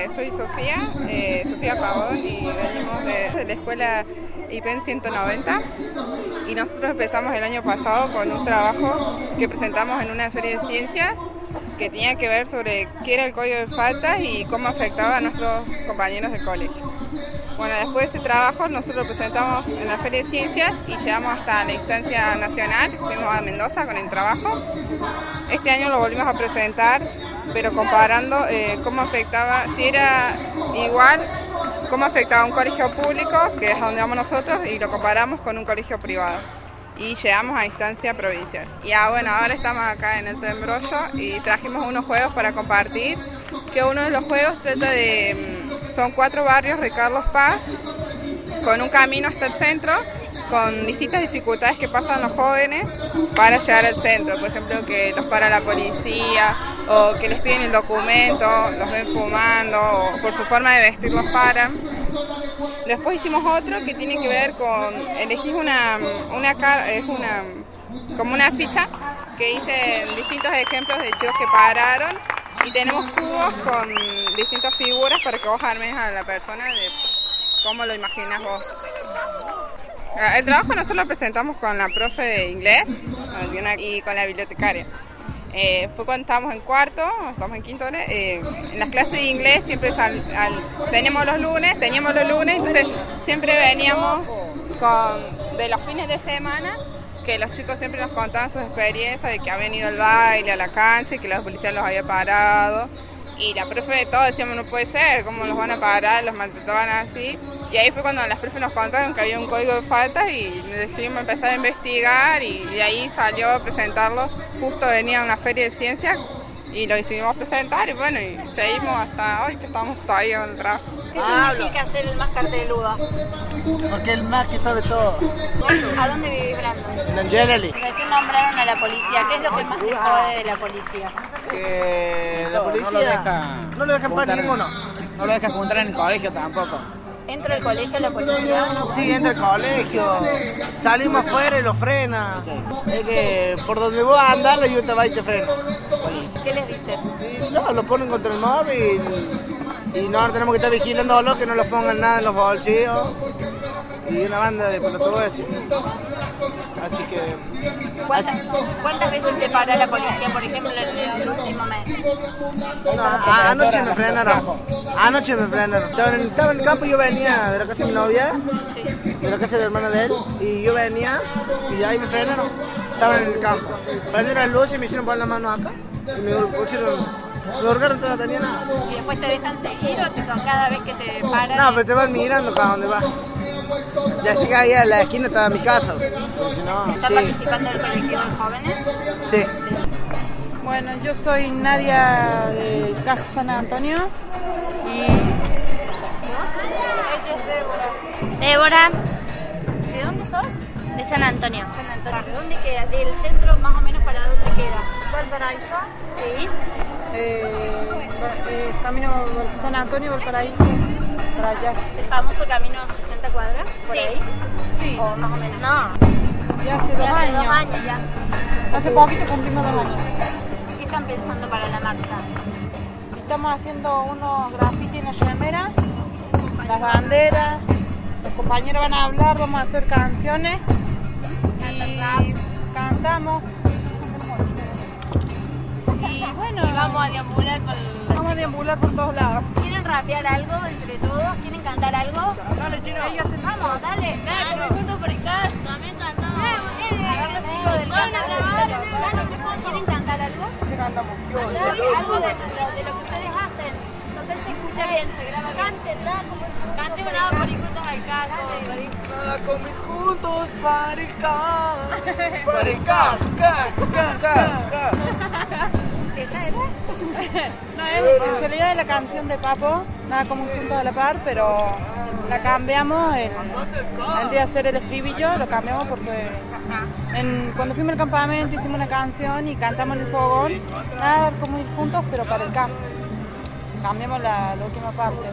Soy Sofía Pavón, y venimos de la escuela IPEN 190, y nosotros empezamos el año pasado con un trabajo que presentamos en una feria de ciencias que tenía que ver sobre qué era el código de faltas y cómo afectaba a nuestros compañeros del colegio. Bueno, después de ese trabajo nosotros lo presentamos en la Feria de Ciencias y llegamos hasta la instancia nacional, fuimos a Mendoza con el trabajo. Este año lo volvimos a presentar, pero comparando cómo afectaba, si era igual, cómo afectaba un colegio público, que es a donde vamos nosotros, y lo comparamos con un colegio privado. Y llegamos a instancia provincial. Bueno, ahora estamos acá en el Tembrollo y trajimos unos juegos para compartir, que uno de los juegos trata de... Son 4 barrios de Carlos Paz, con un camino hasta el centro, con distintas dificultades que pasan los jóvenes para llegar al centro. Por ejemplo, que los para la policía, o que les piden el documento, los ven fumando, o por su forma de vestir los paran. Después hicimos otro que tiene que ver con, elegís como una ficha que hice distintos ejemplos de chicos que pararon, y tenemos cubos con distintas figuras para que vos armes a la persona de cómo lo imaginas vos. El trabajo nosotros lo presentamos con la profe de inglés y con la bibliotecaria. Fue cuando estábamos en cuarto, estamos en quinto, en las clases de inglés siempre teníamos los lunes, entonces siempre veníamos de los fines de semana, que los chicos siempre nos contaban sus experiencias de que habían ido al baile, a la cancha, y que los policías los había parado. Y la profe de todo decíamos, no puede ser, ¿cómo los van a parar? Los maltrataban así. Y ahí fue cuando las profes nos contaron que había un código de faltas, y decidimos empezar a investigar, y de ahí salió a presentarlo. Justo venía una feria de ciencias y lo decidimos presentar, y bueno, y seguimos hasta hoy que estamos todavía en el trabajo. ¿Qué significa ser el más carteludo? Porque el más que sabe todo. ¿A dónde vivís, Brandon? En Angelali. Recién nombraron a la policía. ¿Qué es lo que más les jode de la policía? Que la policía no lo dejan para ninguno. No lo dejan juntar en el colegio tampoco. ¿Entra al colegio la policía? Sí, entra al colegio. Salimos afuera y lo frena. Es que por donde vos andás, la ayuda va y te frena. ¿Qué les dicen? Y no, lo ponen contra el móvil. Y no, ahora tenemos que estar vigilándolo, que no los pongan nada en los bolsillos. Y una banda de pelotudos. Así que... ¿Cuántas veces te para la policía, por ejemplo, en el último mes? No, anoche me frenaron. Estaba en el campo, yo venía de la casa de mi novia, Sí. de la casa de la hermana de él, y yo venía y ahí me frenaron. Estaban en el campo. Prendieron las luces y me hicieron poner las manos acá. Y me pusieron... Me ahorcaron, no tenía nada. ¿Y después te dejan seguir o con cada vez que te paran? No, pero te van mirando cada donde vas. Ya sé que ahí a la esquina estaba mi casa. Si no, ¿Estás participando del colectivo de jóvenes? Sí. Bueno, yo soy Nadia de Cajo San Antonio y... Débora, ¿De dónde sos? de San Antonio. San Antonio. ¿De dónde queda? ¿Del centro más o menos para dónde queda? Valparaíso, Sí. camino San Antonio, Valparaíso, para allá. ¿El famoso camino 60 cuadras? ¿Por Sí. ahí? Sí, ¿O más o menos? No, ya hace 2 ya hace años. 2 años ya. Hace poquito cumplimos 2 años. ¿Qué están pensando para la marcha? Estamos haciendo unos grafitis en la remera, las banderas, los compañeros van a hablar, vamos a hacer canciones y cantamos. Y bueno, Vamos a deambular vamos a deambular por todos lados. ¿Quieren rapear algo entre todos? ¿Quieren cantar algo? Dale, chino. Vamos, dale. Pero junto por acá. También cantamos. A ver los chicos del canal. ¿Quieren cantar algo? ¿Qué cantamos? Algo de lo que ustedes hacen. Total se escucha bien, se graba bien. Cante una por ir juntos al carro. Nada comer juntos para acá. ¿Esa era? No, en realidad es la canción de Papo, nada como un punto de la par, pero la cambiamos, antes de hacer el estribillo, lo cambiamos porque cuando fuimos al campamento hicimos una canción y cantamos en el fogón, nada como ir juntos, pero para el campo. Cambiamos la última parte.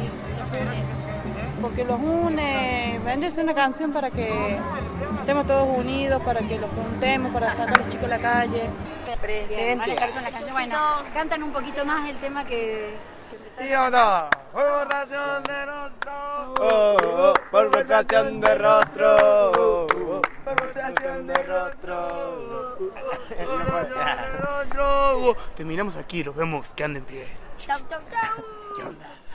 Porque los une, vendés una canción para que estemos todos unidos, para que los juntemos, para sacar a los chicos a la calle. Bien, van a estar con la canción. Bueno, cantan un poquito más el tema que empezaron. Y vamos todos. Por frustración de rostro. Por frustración de rostro. Por frustración de rostro. Terminamos aquí, los vemos que anden bien. Chau, chau, chau. ¿Qué onda?